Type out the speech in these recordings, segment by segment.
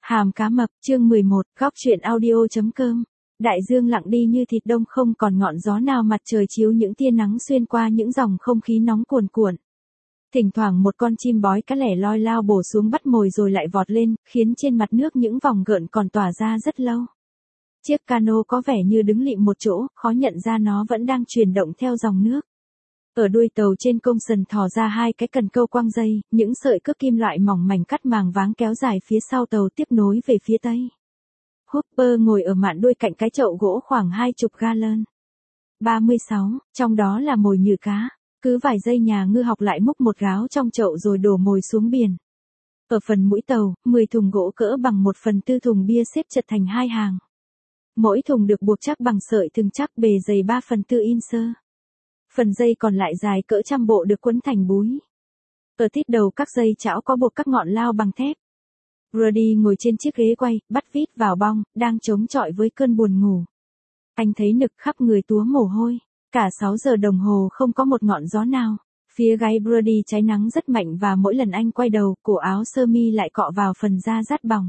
Hàm cá mập, chương 11, góc truyện audio.com. Đại dương lặng đi như thịt đông, không còn ngọn gió nào, mặt trời chiếu những tia nắng xuyên qua những dòng không khí nóng cuồn cuộn. Thỉnh thoảng một con chim bói cá lẻ loi lao bổ xuống bắt mồi rồi lại vọt lên, khiến trên mặt nước những vòng gợn còn tỏa ra rất lâu. Chiếc cano có vẻ như đứng lịm một chỗ, khó nhận ra nó vẫn đang chuyển động theo dòng nước. Ở đuôi tàu trên công sần thò ra hai cái cần câu quăng dây, những sợi cước kim loại mỏng mảnh cắt màng váng kéo dài phía sau tàu tiếp nối về phía tây. Hopper ngồi ở mạn đuôi cạnh cái chậu gỗ khoảng 20 gallon. 36, trong đó là mồi nhừ cá. Cứ vài giây nhà ngư học lại múc một gáo trong chậu rồi đổ mồi xuống biển. Ở phần mũi tàu, 10 thùng gỗ cỡ bằng 1/4 thùng bia xếp chật thành hai hàng. Mỗi thùng được buộc chắc bằng sợi thừng chắc bề dày 3/4 inch. Phần dây còn lại dài cỡ trăm bộ được quấn thành búi. Ở tít đầu các dây chảo có buộc các ngọn lao bằng thép. Brody ngồi trên chiếc ghế quay, bắt vít vào bong, đang chống chọi với cơn buồn ngủ. Anh thấy nực khắp người túa mồ hôi. Cả 6 giờ đồng hồ không có một ngọn gió nào. Phía gáy Brody cháy nắng rất mạnh và mỗi lần anh quay đầu, cổ áo sơ mi lại cọ vào phần da rát bỏng.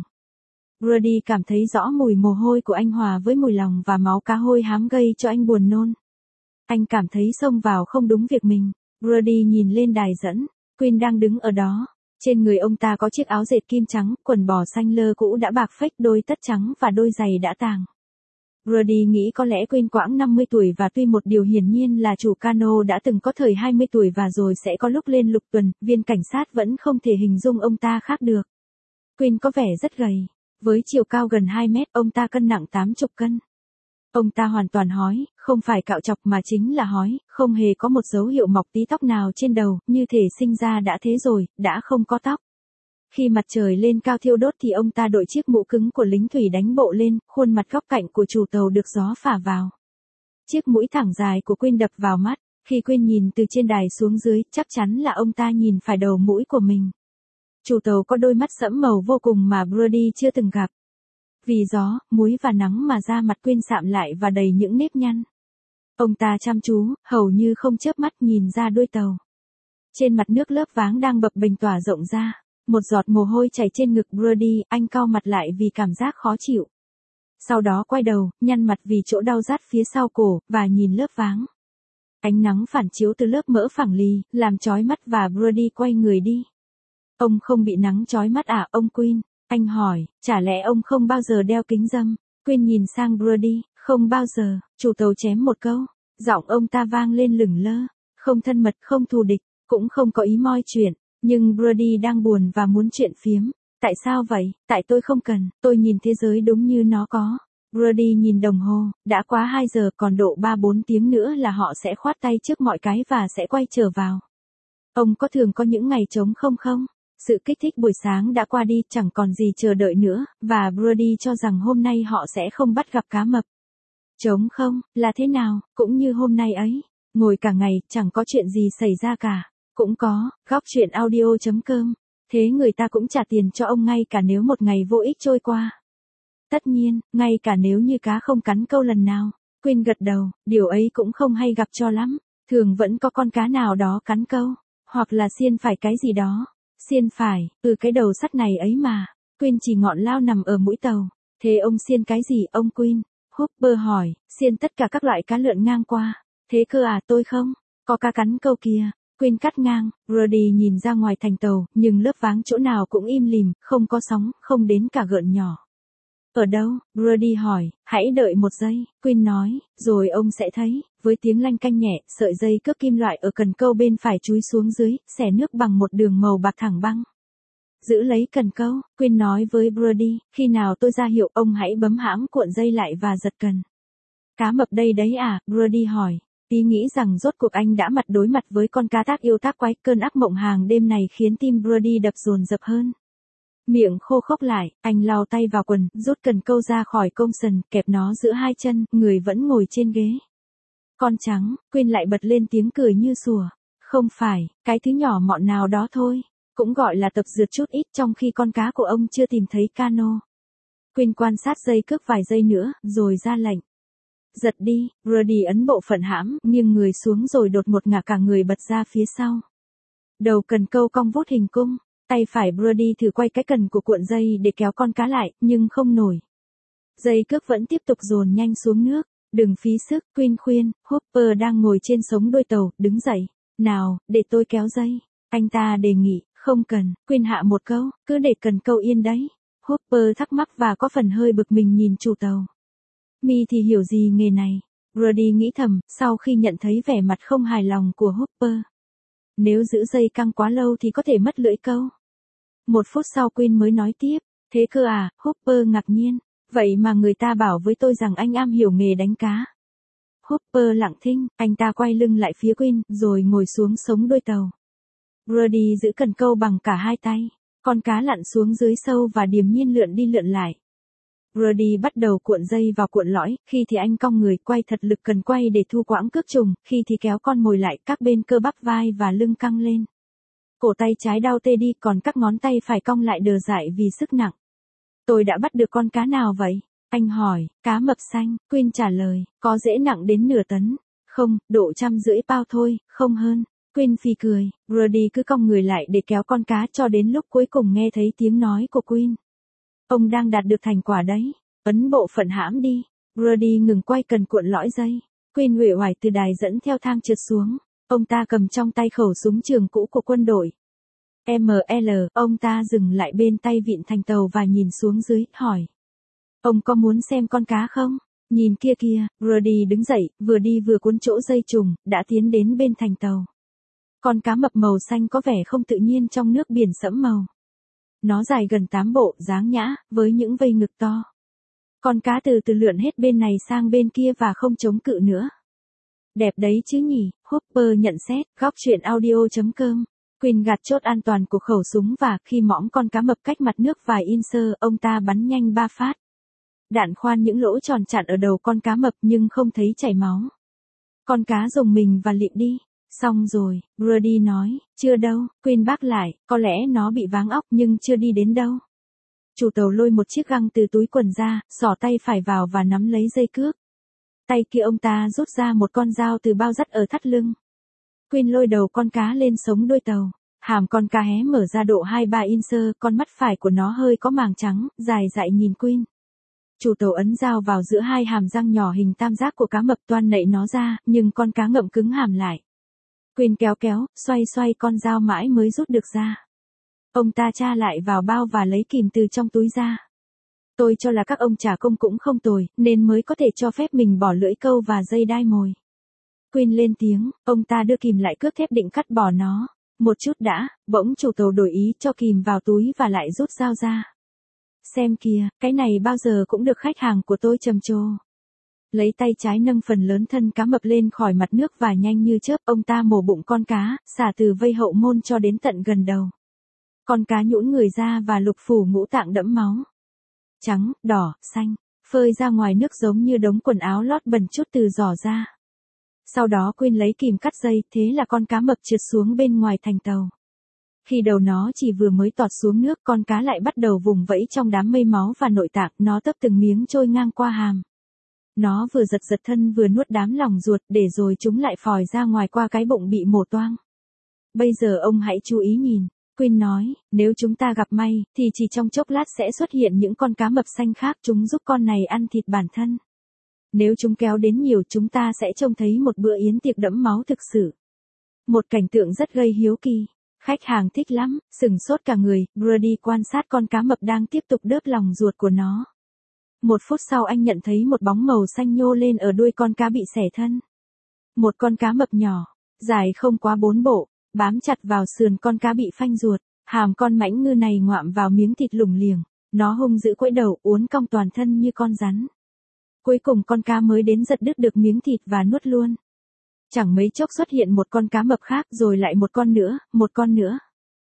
Brody cảm thấy rõ mùi mồ hôi của anh hòa với mùi lòng và máu cá hôi hám gây cho anh buồn nôn. Anh cảm thấy xông vào không đúng việc mình. Brody nhìn lên đài dẫn. Quinn đang đứng ở đó. Trên người ông ta có chiếc áo dệt kim trắng, quần bò xanh lơ cũ đã bạc phách, đôi tất trắng và đôi giày đã tàng. Brody nghĩ có lẽ Quinn quãng 50 tuổi và tuy một điều hiển nhiên là chủ cano đã từng có thời 20 tuổi và rồi sẽ có lúc lên lục tuần, viên cảnh sát vẫn không thể hình dung ông ta khác được. Quinn có vẻ rất gầy. Với chiều cao gần 2 mét, ông ta cân nặng 80 cân. Ông ta hoàn toàn hói, không phải cạo chọc mà chính là hói, không hề có một dấu hiệu mọc tí tóc nào trên đầu, như thể sinh ra đã thế rồi, đã không có tóc. Khi mặt trời lên cao thiêu đốt thì ông ta đội chiếc mũ cứng của lính thủy đánh bộ lên, khuôn mặt góc cạnh của chủ tàu được gió phả vào. Chiếc mũi thẳng dài của Quinn đập vào mắt, khi Quinn nhìn từ trên đài xuống dưới, chắc chắn là ông ta nhìn phải đầu mũi của mình. Chủ tàu có đôi mắt sẫm màu vô cùng mà Brody chưa từng gặp. Vì gió, muối và nắng mà da mặt Quinn sạm lại và đầy những nếp nhăn. Ông ta chăm chú, hầu như không chớp mắt nhìn ra đuôi tàu. Trên mặt nước lớp váng đang bập bềnh tỏa rộng ra. Một giọt mồ hôi chảy trên ngực Brody, anh cau mặt lại vì cảm giác khó chịu. Sau đó quay đầu, nhăn mặt vì chỗ đau rát phía sau cổ, và nhìn lớp váng. Ánh nắng phản chiếu từ lớp mỡ phẳng lì, làm chói mắt và Brody quay người đi. Ông không bị nắng chói mắt à, ông Quinn? Anh hỏi, chả lẽ ông không bao giờ đeo kính râm? Quinn nhìn sang Brody, không bao giờ, chủ tàu chém một câu. Giọng ông ta vang lên lửng lơ, không thân mật, không thù địch, cũng không có ý moi chuyện. Nhưng Brody đang buồn và muốn chuyện phiếm. Tại sao vậy? Tại tôi không cần, tôi nhìn thế giới đúng như nó có. Brody nhìn đồng hồ, đã quá 2 giờ, còn độ 3-4 tiếng nữa là họ sẽ khoát tay trước mọi cái và sẽ quay trở vào. Ông có thường có những ngày trống không? Sự kích thích buổi sáng đã qua đi, chẳng còn gì chờ đợi nữa, và Brody cho rằng hôm nay họ sẽ không bắt gặp cá mập. Trống không, là thế nào, cũng như hôm nay ấy. Ngồi cả ngày, chẳng có chuyện gì xảy ra cả. Cũng có, góc truyện audio.com. Thế người ta cũng trả tiền cho ông ngay cả nếu một ngày vô ích trôi qua. Tất nhiên, ngay cả nếu như cá không cắn câu lần nào. Quinn gật đầu, điều ấy cũng không hay gặp cho lắm. Thường vẫn có con cá nào đó cắn câu, hoặc là xiên phải cái gì đó. Xiên phải, cái đầu sắt này ấy mà. Quinn chỉ ngọn lao nằm ở mũi tàu. Thế ông xiên cái gì, ông Quinn? Hopper hỏi, xiên tất cả các loại cá lượn ngang qua. Thế cơ à, tôi không? Có cá cắn câu kia. Quinn cắt ngang. Brody nhìn ra ngoài thành tàu, nhưng lớp váng chỗ nào cũng im lìm, không có sóng, không đến cả gợn nhỏ. Ở đâu? Brody hỏi, hãy đợi một giây, Quinn nói, rồi ông sẽ thấy. Với tiếng lanh canh nhẹ, sợi dây cước kim loại ở cần câu bên phải chúi xuống dưới, xẻ nước bằng một đường màu bạc thẳng băng. Giữ lấy cần câu, Quinn nói với Brody, khi nào tôi ra hiệu ông hãy bấm hãm cuộn dây lại và giật cần. Cá mập đây đấy à? Brody hỏi. Ý nghĩ rằng rốt cuộc anh đã đối mặt với con cá tác yêu tác quái, cơn ác mộng hàng đêm này khiến tim Brody đập dồn dập hơn. Miệng khô khốc lại, anh lau tay vào quần, rút cần câu ra khỏi công sần, kẹp nó giữa hai chân, người vẫn ngồi trên ghế. Con trắng, Quinn lại bật lên tiếng cười như sủa. Không phải, cái thứ nhỏ mọn nào đó thôi, cũng gọi là tập dượt chút ít trong khi con cá của ông chưa tìm thấy cano. Quinn quan sát dây cước vài giây nữa, rồi ra lệnh. Giật đi, Brody ấn bộ phận hãm, nghiêng người xuống rồi đột ngột ngả cả người bật ra phía sau. Đầu cần câu cong vút hình cung. Tay phải Brody thử quay cái cần của cuộn dây để kéo con cá lại, nhưng không nổi. Dây cước vẫn tiếp tục dồn nhanh xuống nước. Đừng phí sức, Queen khuyên. Hopper đang ngồi trên sống đuôi tàu, đứng dậy. Nào, để tôi kéo dây. Anh ta đề nghị. Không cần, Queen hạ một câu, cứ để cần câu yên đấy. Hopper thắc mắc và có phần hơi bực mình nhìn chủ tàu. Mi thì hiểu gì nghề này. Brody nghĩ thầm, sau khi nhận thấy vẻ mặt không hài lòng của Hopper. Nếu giữ dây căng quá lâu thì có thể mất lưỡi câu. 1 phút sau Queen mới nói tiếp. Thế cơ à, Hopper ngạc nhiên. Vậy mà người ta bảo với tôi rằng anh am hiểu nghề đánh cá. Hopper lặng thinh, anh ta quay lưng lại phía Queen, rồi ngồi xuống sống đuôi tàu. Brody giữ cần câu bằng cả hai tay. Con cá lặn xuống dưới sâu và điềm nhiên lượn đi lượn lại. Brody bắt đầu cuộn dây vào cuộn lõi, khi thì anh cong người quay thật lực cần quay để thu quãng cước trùng, khi thì kéo con mồi lại, các bên cơ bắp vai và lưng căng lên. Cổ tay trái đau tê đi, còn các ngón tay phải cong lại đờ dại vì sức nặng. Tôi đã bắt được con cá nào vậy? Anh hỏi. Cá mập xanh, Queen trả lời. Có dễ nặng đến nửa tấn. Không, độ 150 pound thôi, không hơn. Queen phì cười. Brody cứ cong người lại để kéo con cá cho đến lúc cuối cùng nghe thấy tiếng nói của Queen. Ông đang đạt được thành quả đấy. Ấn bộ phận hãm đi. Brody ngừng quay cần cuộn lõi dây. Queen uể oải từ đài dẫn theo thang trượt xuống. Ông ta cầm trong tay khẩu súng trường cũ của quân đội. ML, ông ta dừng lại bên tay vịn thành tàu và nhìn xuống dưới, hỏi. Ông có muốn xem con cá không? Nhìn kia kìa, Brody đứng dậy, vừa đi vừa cuốn chỗ dây trùng, đã tiến đến bên thành tàu. Con cá mập màu xanh có vẻ không tự nhiên trong nước biển sẫm màu. Nó dài gần 8 bộ, dáng nhã, với những vây ngực to. Con cá từ từ lượn hết bên này sang bên kia và không chống cự nữa. Đẹp đấy chứ nhỉ, Hopper nhận xét, góc truyện audio.com. Queen gạt chốt an toàn của khẩu súng và khi mõm con cá mập cách mặt nước vài inch, ông ta bắn nhanh 3 phát. Đạn khoan những lỗ tròn chặn ở đầu con cá mập nhưng không thấy chảy máu. Con cá rùng mình và lịm đi. Xong rồi, Brody nói, chưa đâu, Queen bác lại, có lẽ nó bị váng óc nhưng chưa đi đến đâu. Chủ tàu lôi một chiếc găng từ túi quần ra, xỏ tay phải vào và nắm lấy dây cước. Tay kia ông ta rút ra một con dao từ bao dắt ở thắt lưng. Queen lôi đầu con cá lên sống đuôi tàu. Hàm con cá hé mở ra độ 2-3 inch, con mắt phải của nó hơi có màng trắng, dài dại nhìn Queen. Chủ tàu ấn dao vào giữa hai hàm răng nhỏ hình tam giác của cá mập toan nậy nó ra, nhưng con cá ngậm cứng hàm lại. Queen kéo, xoay con dao mãi mới rút được ra. Ông ta tra lại vào bao và lấy kìm từ trong túi ra. Tôi cho là các ông trả công cũng không tồi, nên mới có thể cho phép mình bỏ lưỡi câu và dây đai mồi. Queen lên tiếng, ông ta đưa kìm lại cước thép định cắt bỏ nó. Một chút đã, bỗng chủ tàu đổi ý cho kìm vào túi và lại rút dao ra. Xem kìa, cái này bao giờ cũng được khách hàng của tôi trầm trồ. Lấy tay trái nâng phần lớn thân cá mập lên khỏi mặt nước và nhanh như chớp, ông ta mổ bụng con cá, xả từ vây hậu môn cho đến tận gần đầu. Con cá nhũn người ra và lục phủ ngũ tạng đẫm máu. Trắng, đỏ, xanh, phơi ra ngoài nước giống như đống quần áo lót bẩn chút từ giỏ ra. Sau đó Queen lấy kìm cắt dây, thế là con cá mập trượt xuống bên ngoài thành tàu. Khi đầu nó chỉ vừa mới tọt xuống nước, con cá lại bắt đầu vùng vẫy trong đám mây máu và nội tạng, nó tấp từng miếng trôi ngang qua hàm. Nó vừa giật thân vừa nuốt đám lòng ruột, để rồi chúng lại phòi ra ngoài qua cái bụng bị mổ toang. Bây giờ ông hãy chú ý nhìn. Queen nói, nếu chúng ta gặp may, thì chỉ trong chốc lát sẽ xuất hiện những con cá mập xanh khác, chúng giúp con này ăn thịt bản thân. Nếu chúng kéo đến nhiều, chúng ta sẽ trông thấy một bữa yến tiệc đẫm máu thực sự. Một cảnh tượng rất gây hiếu kỳ. Khách hàng thích lắm, sừng sốt cả người. Brody quan sát con cá mập đang tiếp tục đớp lòng ruột của nó. 1 phút sau anh nhận thấy một bóng màu xanh nhô lên ở đuôi con cá bị xẻ thân. Một con cá mập nhỏ, dài không quá 4 bộ, bám chặt vào sườn con cá bị phanh ruột. Hàm con mãnh ngư này ngoạm vào miếng thịt lủng liềng. Nó hung dữ quẫy đầu, uốn cong toàn thân như con rắn. Cuối cùng con cá mới đến giật đứt được miếng thịt và nuốt luôn. Chẳng mấy chốc xuất hiện một con cá mập khác, rồi lại một con nữa.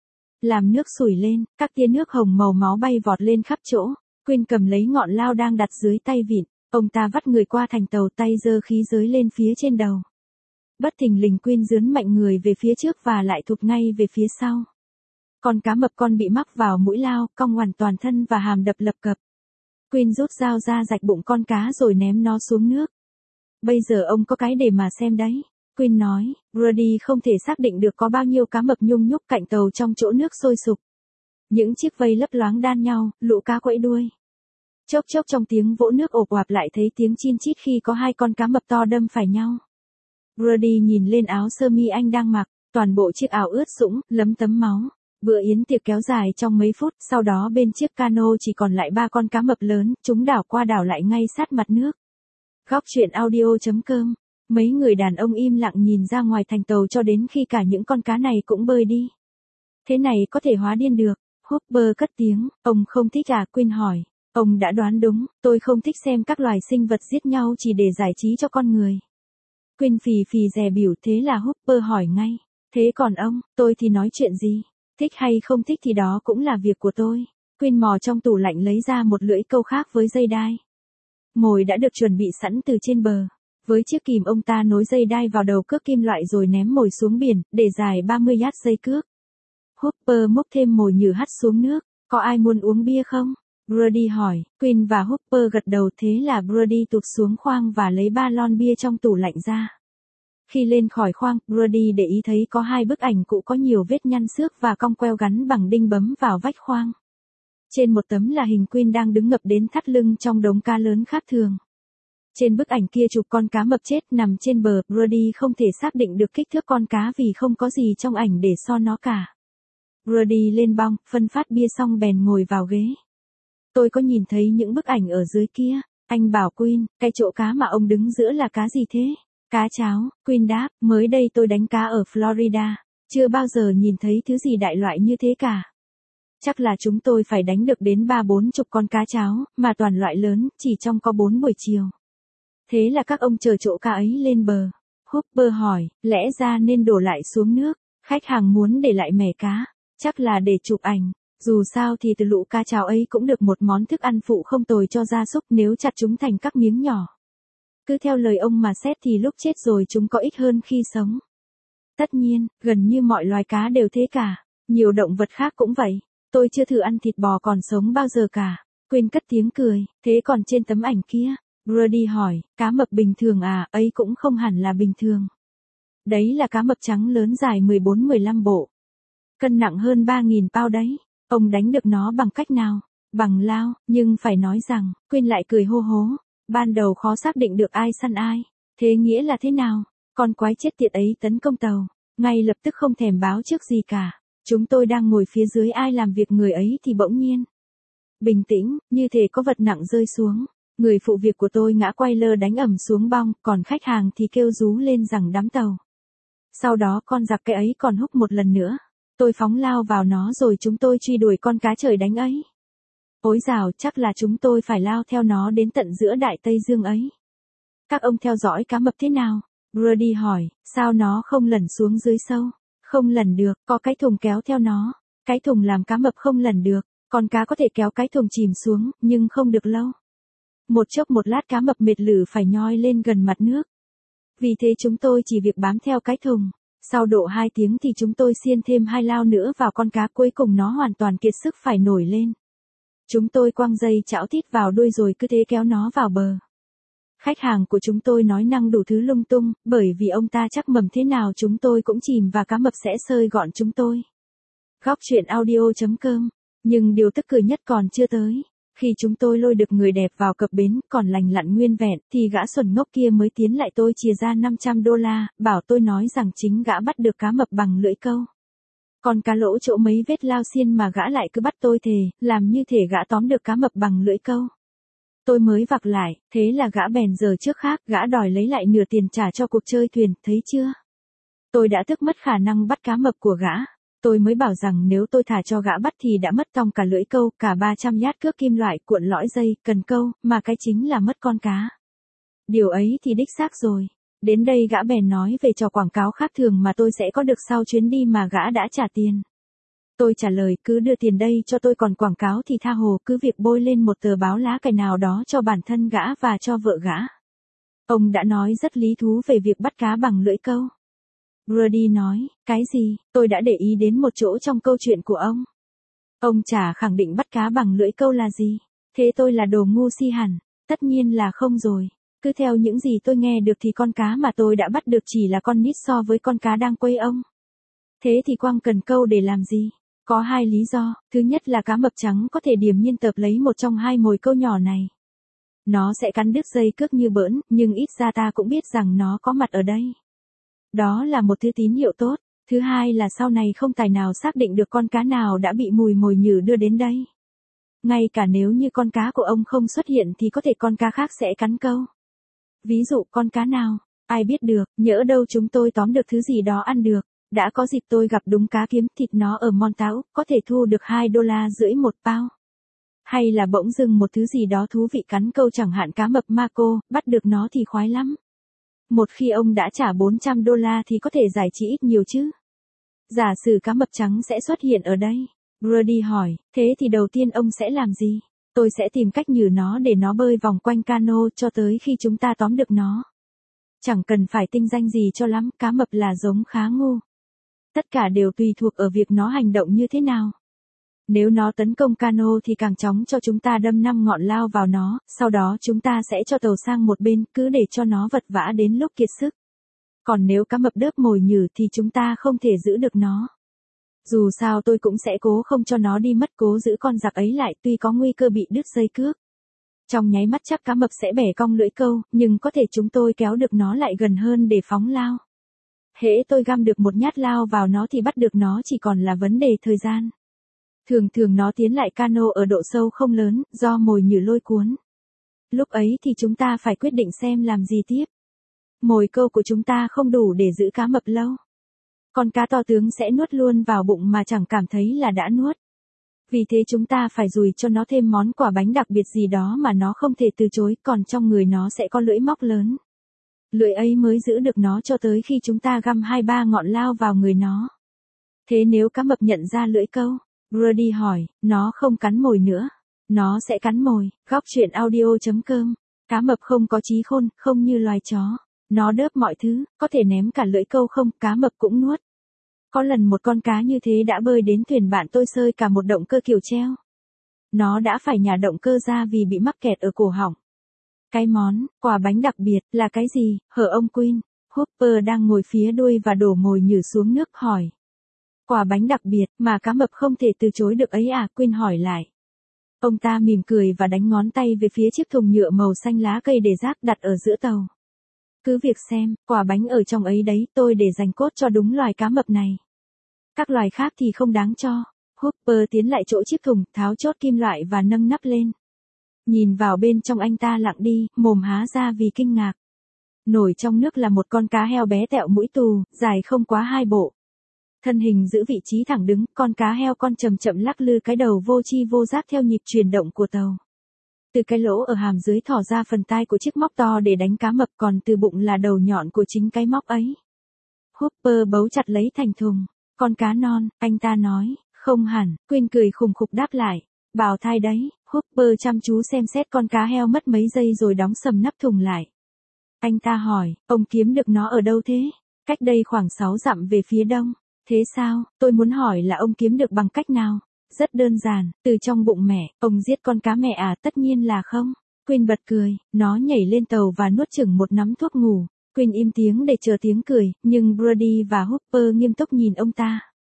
Làm nước sủi lên, các tia nước hồng màu máu bay vọt lên khắp chỗ. Queen cầm lấy ngọn lao đang đặt dưới tay vịn, ông ta vắt người qua thành tàu, tay giơ khí giới lên phía trên đầu. Bất thình lình Queen giướn mạnh người về phía trước và lại thụp ngay về phía sau. Con cá mập con bị mắc vào mũi lao, cong hoàn toàn thân và hàm đập lập cập. Queen rút dao ra rạch bụng con cá rồi ném nó xuống nước. Bây giờ ông có cái để mà xem đấy. Queen nói, Brody không thể xác định được có bao nhiêu cá mập nhung nhúc cạnh tàu trong chỗ nước sôi sục. Những chiếc vây lấp loáng đan nhau, lũ cá quẫy đuôi. Chốc chốc trong tiếng vỗ nước ộp oạp lại thấy tiếng chin chít khi có hai con cá mập to đâm phải nhau. Brody nhìn lên áo sơ mi anh đang mặc, toàn bộ chiếc áo ướt sũng, lấm tấm máu. Bữa yến tiệc kéo dài trong mấy phút, sau đó bên chiếc cano chỉ còn lại 3 con cá mập lớn, chúng đảo qua đảo lại ngay sát mặt nước. Góc truyện audio.com. Mấy người đàn ông im lặng nhìn ra ngoài thành tàu cho đến khi cả những con cá này cũng bơi đi. Thế này có thể hóa điên được. Hopper cất tiếng, ông không thích à? Quinn hỏi. Ông đã đoán đúng, tôi không thích xem các loài sinh vật giết nhau chỉ để giải trí cho con người. Quinn phì phì dè bỉu, thế là Hopper hỏi ngay. Thế còn ông, tôi thì nói chuyện gì? Thích hay không thích thì đó cũng là việc của tôi. Quinn mò trong tủ lạnh lấy ra một lưỡi câu khác với dây đai. Mồi đã được chuẩn bị sẵn từ trên bờ. Với chiếc kìm ông ta nối dây đai vào đầu cước kim loại rồi ném mồi xuống biển, để dài 30 yard dây cước. Hopper múc thêm mồi nhử hắt xuống nước. Có ai muốn uống bia không? Brody hỏi. Quinn và Hopper gật đầu, thế là Brody tụt xuống khoang và lấy 3 lon bia trong tủ lạnh ra. Khi lên khỏi khoang, Brody để ý thấy có 2 bức ảnh cũ có nhiều vết nhăn xước và cong queo gắn bằng đinh bấm vào vách khoang. Trên một tấm là hình Quinn đang đứng ngập đến thắt lưng trong đống cá lớn khác thường. Trên bức ảnh kia chụp con cá mập chết nằm trên bờ, Brody không thể xác định được kích thước con cá vì không có gì trong ảnh để so nó cả. Brody lên bong, phân phát bia xong bèn ngồi vào ghế. Tôi có nhìn thấy những bức ảnh ở dưới kia, anh bảo Quinn, cái chỗ cá mà ông đứng giữa là cá gì thế? Cá cháo, Quinn đáp, mới đây tôi đánh cá ở Florida, chưa bao giờ nhìn thấy thứ gì đại loại như thế cả. Chắc là chúng tôi phải đánh được đến 30-40 con cá cháo, mà toàn loại lớn, chỉ trong có 4 buổi chiều. Thế là các ông chờ chỗ cá ấy lên bờ. Hopper hỏi, lẽ ra nên đổ lại xuống nước, khách hàng muốn để lại mẻ cá, chắc là để chụp ảnh. Dù sao thì từ lũ cá cháo ấy cũng được một món thức ăn phụ không tồi cho gia súc nếu chặt chúng thành các miếng nhỏ. Cứ theo lời ông mà xét thì lúc chết rồi chúng có ích hơn khi sống. Tất nhiên, gần như mọi loài cá đều thế cả. Nhiều động vật khác cũng vậy. Tôi chưa thử ăn thịt bò còn sống bao giờ cả. Quinn cất tiếng cười. Thế còn trên tấm ảnh kia? Brody hỏi. Cá mập bình thường à? Ấy cũng không hẳn là bình thường. Đấy là cá mập trắng lớn dài 14-15 bộ. Cân nặng hơn 3.000 pound đấy. Ông đánh được nó bằng cách nào? Bằng lao, nhưng phải nói rằng, Quinn lại cười hô hố. Ban đầu khó xác định được ai săn ai. Thế nghĩa là thế nào? Con quái chết tiệt ấy tấn công tàu, ngay lập tức không thèm báo trước gì cả. Chúng tôi đang ngồi phía dưới ai làm việc người ấy thì bỗng nhiên. Bình tĩnh, như thể có vật nặng rơi xuống. Người phụ việc của tôi ngã quay lơ đánh ầm xuống bong, còn khách hàng thì kêu rú lên rằng đắm tàu. Sau đó con giặc cái ấy còn húc một lần nữa. Tôi phóng lao vào nó rồi chúng tôi truy đuổi con cá trời đánh ấy. Ối dào, chắc là chúng tôi phải lao theo nó đến tận giữa Đại Tây Dương ấy. Các ông theo dõi cá mập thế nào? Brody hỏi, sao nó không lẩn xuống dưới sâu? Không lẩn được, có cái thùng kéo theo nó. Cái thùng làm cá mập không lẩn được, con cá có thể kéo cái thùng chìm xuống, nhưng không được lâu. Một chốc một lát cá mập mệt lử phải nhoi lên gần mặt nước. Vì thế chúng tôi chỉ việc bám theo cái thùng. Sau độ 2 tiếng thì chúng tôi xiên thêm 2 lao nữa vào con cá, cuối cùng nó hoàn toàn kiệt sức phải nổi lên. Chúng tôi quăng dây chảo tít vào đuôi rồi cứ thế kéo nó vào bờ. Khách hàng của chúng tôi nói năng đủ thứ lung tung, bởi vì ông ta chắc mầm thế nào chúng tôi cũng chìm và cá mập sẽ xơi gọn chúng tôi. Góc truyện audio.com. Nhưng điều tức cười nhất còn chưa tới. Khi chúng tôi lôi được người đẹp vào cập bến, còn lành lặn nguyên vẹn, thì gã xuẩn ngốc kia mới tiến lại tôi chìa ra $500, bảo tôi nói rằng chính gã bắt được cá mập bằng lưỡi câu. Còn cá lỗ chỗ mấy vết lao xiên mà gã lại cứ bắt tôi thề, làm như thể gã tóm được cá mập bằng lưỡi câu. Tôi mới vặc lại, thế là gã bèn giờ trước khác, gã đòi lấy lại nửa tiền trả cho cuộc chơi thuyền, thấy chưa? Tôi đã thức mất khả năng bắt cá mập của gã. Tôi mới bảo rằng nếu tôi thả cho gã bắt thì đã mất tong cả lưỡi câu, cả 300 nhát cước kim loại, cuộn lõi dây, cần câu, mà cái chính là mất con cá. Điều ấy thì đích xác rồi. Đến đây gã bèn nói về trò quảng cáo khác thường mà tôi sẽ có được sau chuyến đi mà gã đã trả tiền. Tôi trả lời, cứ đưa tiền đây cho tôi, còn quảng cáo thì tha hồ, cứ việc bôi lên một tờ báo lá cải nào đó cho bản thân gã và cho vợ gã. Ông đã nói rất lý thú về việc bắt cá bằng lưỡi câu. Brody nói, cái gì? Tôi đã để ý đến một chỗ trong câu chuyện của ông. Ông chả khẳng định bắt cá bằng lưỡi câu là gì. Thế tôi là đồ ngu si hẳn. Tất nhiên là không rồi. Cứ theo những gì tôi nghe được thì con cá mà tôi đã bắt được chỉ là con nít so với con cá đang quây ông. Thế thì quăng cần câu để làm gì? Có hai lý do, thứ nhất là cá mập trắng có thể điềm nhiên tập lấy một trong hai mồi câu nhỏ này. Nó sẽ cắn đứt dây cước như bỡn, nhưng ít ra ta cũng biết rằng nó có mặt ở đây. Đó là một thứ tín hiệu tốt. Thứ hai là sau này không tài nào xác định được con cá nào đã bị mùi mồi nhử đưa đến đây. Ngay cả nếu như con cá của ông không xuất hiện thì có thể con cá khác sẽ cắn câu. Ví dụ con cá nào, ai biết được, nhỡ đâu chúng tôi tóm được thứ gì đó ăn được. Đã có dịp tôi gặp đúng cá kiếm thịt nó ở Montau, có thể thu được $2.50 một pound. Hay là bỗng dưng một thứ gì đó thú vị cắn câu, chẳng hạn cá mập Mako, bắt được nó thì khoái lắm. Một khi ông đã trả $400 thì có thể giải trí ít nhiều chứ. Giả sử cá mập trắng sẽ xuất hiện ở đây. Brody hỏi, thế thì đầu tiên ông sẽ làm gì? Tôi sẽ tìm cách nhử nó để nó bơi vòng quanh cano cho tới khi chúng ta tóm được nó. Chẳng cần phải tinh danh gì cho lắm, cá mập là giống khá ngu. Tất cả đều tùy thuộc ở việc nó hành động như thế nào. Nếu nó tấn công cano thì càng chóng cho chúng ta đâm 5 ngọn lao vào nó, sau đó chúng ta sẽ cho tàu sang một bên, cứ để cho nó vật vã đến lúc kiệt sức. Còn nếu cá mập đớp mồi nhử thì chúng ta không thể giữ được nó. Dù sao tôi cũng sẽ cố không cho nó đi mất, cố giữ con giặc ấy lại, tuy có nguy cơ bị đứt dây cước. Trong nháy mắt chắc cá mập sẽ bẻ cong lưỡi câu, nhưng có thể chúng tôi kéo được nó lại gần hơn để phóng lao. Hễ tôi găm được một nhát lao vào nó thì bắt được nó chỉ còn là vấn đề thời gian. Thường thường nó tiến lại cano ở độ sâu không lớn, do mồi nhử lôi cuốn. Lúc ấy thì chúng ta phải quyết định xem làm gì tiếp. Mồi câu của chúng ta không đủ để giữ cá mập lâu. Con cá to tướng sẽ nuốt luôn vào bụng mà chẳng cảm thấy là đã nuốt. Vì thế chúng ta phải dùi cho nó thêm món quả bánh đặc biệt gì đó mà nó không thể từ chối, còn trong người nó sẽ có lưỡi móc lớn. Lưỡi ấy mới giữ được nó cho tới khi chúng ta găm 2-3 ngọn lao vào người nó. Thế nếu cá mập nhận ra lưỡi câu, Brody hỏi, nó không cắn mồi nữa. Nó sẽ cắn mồi. Góc truyện audio.com. Cá mập không có trí khôn, không như loài chó. Nó đớp mọi thứ, có thể ném cả lưỡi câu không, cá mập cũng nuốt. Có lần một con cá như thế đã bơi đến thuyền bạn tôi, sơi cả một động cơ kiểu treo. Nó đã phải nhả động cơ ra vì bị mắc kẹt ở cổ họng. Cái món, quả bánh đặc biệt, là cái gì, hở ông Quinn? Hooper đang ngồi phía đuôi và đổ mồi nhử xuống nước hỏi. Quả bánh đặc biệt, mà cá mập không thể từ chối được ấy à, Quinn hỏi lại. Ông ta mỉm cười và đánh ngón tay về phía chiếc thùng nhựa màu xanh lá cây để rác đặt ở giữa tàu. Cứ việc xem, quả bánh ở trong ấy đấy, tôi để dành cốt cho đúng loài cá mập này. Các loài khác thì không đáng cho. Hooper tiến lại chỗ chiếc thùng, tháo chốt kim loại và nâng nắp lên. Nhìn vào bên trong, anh ta lặng đi, mồm há ra vì kinh ngạc. Nổi trong nước là một con cá heo bé tẹo mũi tù, dài không quá 2 bộ. Thân hình giữ vị trí thẳng đứng, con cá heo con chậm chậm lắc lư cái đầu vô tri vô giác theo nhịp chuyển động của tàu. Từ cái lỗ ở hàm dưới thỏ ra phần tai của chiếc móc to để đánh cá mập, còn từ bụng là đầu nhọn của chính cái móc ấy. Hooper bấu chặt lấy thành thùng. Con cá non, anh ta nói, không hẳn, Quinn cười khùng khục đáp lại. Bào thai đấy. Hooper chăm chú xem xét con cá heo mất mấy giây rồi đóng sầm nắp thùng lại. Anh ta hỏi, ông kiếm được nó ở đâu thế? Cách đây khoảng 6 dặm về phía đông. Thế sao, tôi muốn hỏi là ông kiếm được bằng cách nào? Rất đơn giản, từ trong bụng mẹ, ông giết con cá mẹ à? Tất nhiên là không. Quinn bật cười, nó nhảy lên tàu và nuốt chửng một nắm thuốc ngủ. Quinn im tiếng để chờ tiếng cười, nhưng Brody và Hooper nghiêm túc nhìn ông ta.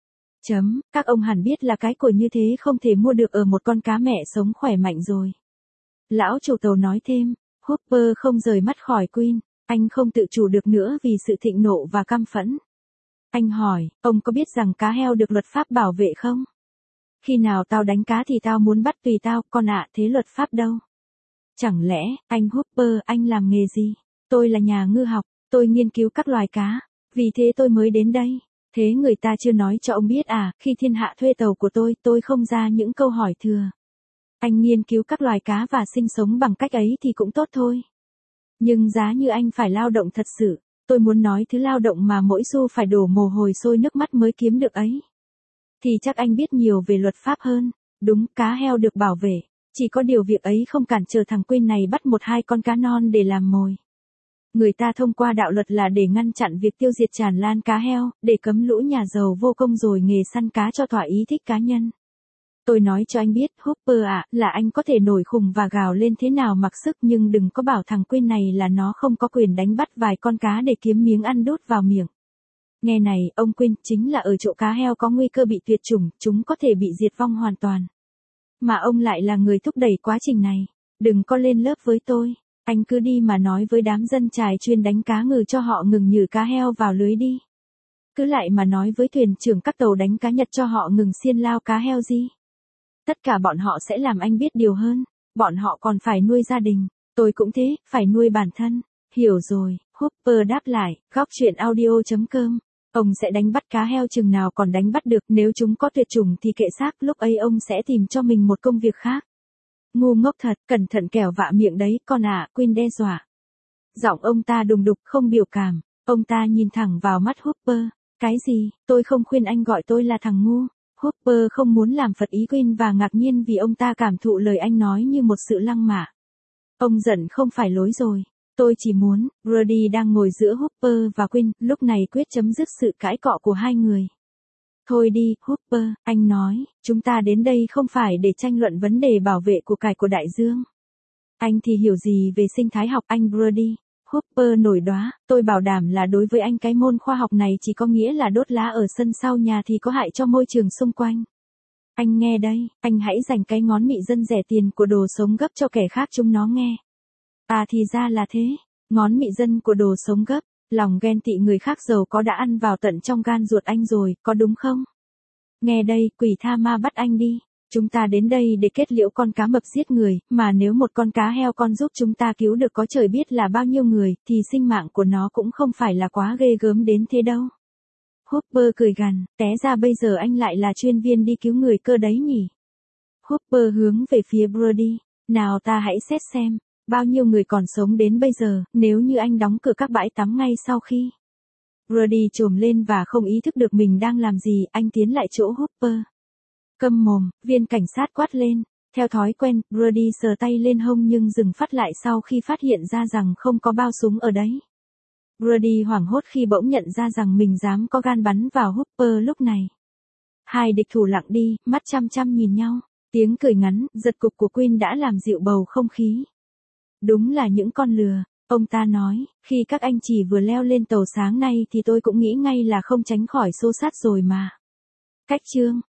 Các ông hẳn biết là cái của như thế không thể mua được ở một con cá mẹ sống khỏe mạnh rồi. Lão chủ tàu nói thêm. Hooper không rời mắt khỏi Quinn, anh không tự chủ được nữa vì sự thịnh nộ và căm phẫn. Anh hỏi, ông có biết rằng cá heo được luật pháp bảo vệ không? Khi nào tao đánh cá thì tao muốn bắt tùy tao, con ạ, thế luật pháp đâu? Chẳng lẽ, anh Hooper, anh làm nghề gì? Tôi là nhà ngư học, tôi nghiên cứu các loài cá, vì thế tôi mới đến đây. Thế người ta chưa nói cho ông biết à, khi thiên hạ thuê tàu của tôi không ra những câu hỏi thừa. Anh nghiên cứu các loài cá và sinh sống bằng cách ấy thì cũng tốt thôi. Nhưng giá như anh phải lao động thật sự, tôi muốn nói thứ lao động mà mỗi xu phải đổ mồ hôi sôi nước mắt mới kiếm được ấy. Thì chắc anh biết nhiều về luật pháp hơn. Đúng, cá heo được bảo vệ. Chỉ có điều việc ấy không cản trở thằng Quinn này bắt 1-2 con cá non để làm mồi. Người ta thông qua đạo luật là để ngăn chặn việc tiêu diệt tràn lan cá heo, để cấm lũ nhà giàu vô công rồi nghề săn cá cho thỏa ý thích cá nhân. Tôi nói cho anh biết, Hooper ạ, là anh có thể nổi khùng và gào lên thế nào mặc sức, nhưng đừng có bảo thằng Quinn này là nó không có quyền đánh bắt vài con cá để kiếm miếng ăn đút vào miệng. Nghe này, ông Quinn, chính là ở chỗ cá heo có nguy cơ bị tuyệt chủng, chúng có thể bị diệt vong hoàn toàn. Mà ông lại là người thúc đẩy quá trình này. Đừng có lên lớp với tôi. Anh cứ đi mà nói với đám dân chài chuyên đánh cá ngừ cho họ ngừng nhử cá heo vào lưới đi. Cứ lại mà nói với thuyền trưởng các tàu đánh cá Nhật cho họ ngừng xiên lao cá heo gì. Tất cả bọn họ sẽ làm anh biết điều hơn. Bọn họ còn phải nuôi gia đình. Tôi cũng thế, phải nuôi bản thân. Hiểu rồi, Hooper đáp lại, góc chuyện audio.com. Ông sẽ đánh bắt cá heo chừng nào còn đánh bắt được, nếu chúng có tuyệt chủng thì kệ xác, lúc ấy ông sẽ tìm cho mình một công việc khác. Ngu ngốc thật, cẩn thận kẻo vạ miệng đấy, con ạ, Quinn đe dọa. Giọng ông ta đùng đục, không biểu cảm. Ông ta nhìn thẳng vào mắt Hooper. Cái gì, tôi không khuyên anh gọi tôi là thằng ngu. Hooper không muốn làm phật ý Quinn và ngạc nhiên vì ông ta cảm thụ lời anh nói như một sự lăng mạ. Ông giận không phải lối rồi. Tôi chỉ muốn, Brody đang ngồi giữa Hooper và Quinn, lúc này quyết chấm dứt sự cãi cọ của hai người. Thôi đi, Hooper, anh nói, chúng ta đến đây không phải để tranh luận vấn đề bảo vệ của cải của đại dương. Anh thì hiểu gì về sinh thái học anh Brody? Hooper nổi đoá, tôi bảo đảm là đối với anh cái môn khoa học này chỉ có nghĩa là đốt lá ở sân sau nhà thì có hại cho môi trường xung quanh. Anh nghe đây, anh hãy dành cái ngón mị dân rẻ tiền của đồ sống gấp cho kẻ khác chúng nó nghe. À thì ra là thế, ngón mị dân của đồ sống gấp, lòng ghen tị người khác giàu có đã ăn vào tận trong gan ruột anh rồi, có đúng không? Nghe đây, quỷ tha ma bắt anh đi. Chúng ta đến đây để kết liễu con cá mập giết người, mà nếu một con cá heo con giúp chúng ta cứu được có trời biết là bao nhiêu người, thì sinh mạng của nó cũng không phải là quá ghê gớm đến thế đâu. Hooper cười gằn, té ra bây giờ anh lại là chuyên viên đi cứu người cơ đấy nhỉ? Hooper hướng về phía Brody, nào ta hãy xét xem, bao nhiêu người còn sống đến bây giờ, nếu như anh đóng cửa các bãi tắm ngay sau khi. Brody trồm lên và không ý thức được mình đang làm gì, anh tiến lại chỗ Hooper. Câm mồm, viên cảnh sát quát lên. Theo thói quen, Brody sờ tay lên hông nhưng dừng phát lại sau khi phát hiện ra rằng không có bao súng ở đấy. Brody hoảng hốt khi bỗng nhận ra rằng mình dám có gan bắn vào Hooper lúc này. Hai địch thủ lặng đi, mắt chăm chăm nhìn nhau. Tiếng cười ngắn, giật cục của Quinn đã làm dịu bầu không khí. Đúng là những con lừa, ông ta nói, khi các anh chỉ vừa leo lên tàu sáng nay thì tôi cũng nghĩ ngay là không tránh khỏi xô xát rồi mà. Cách chương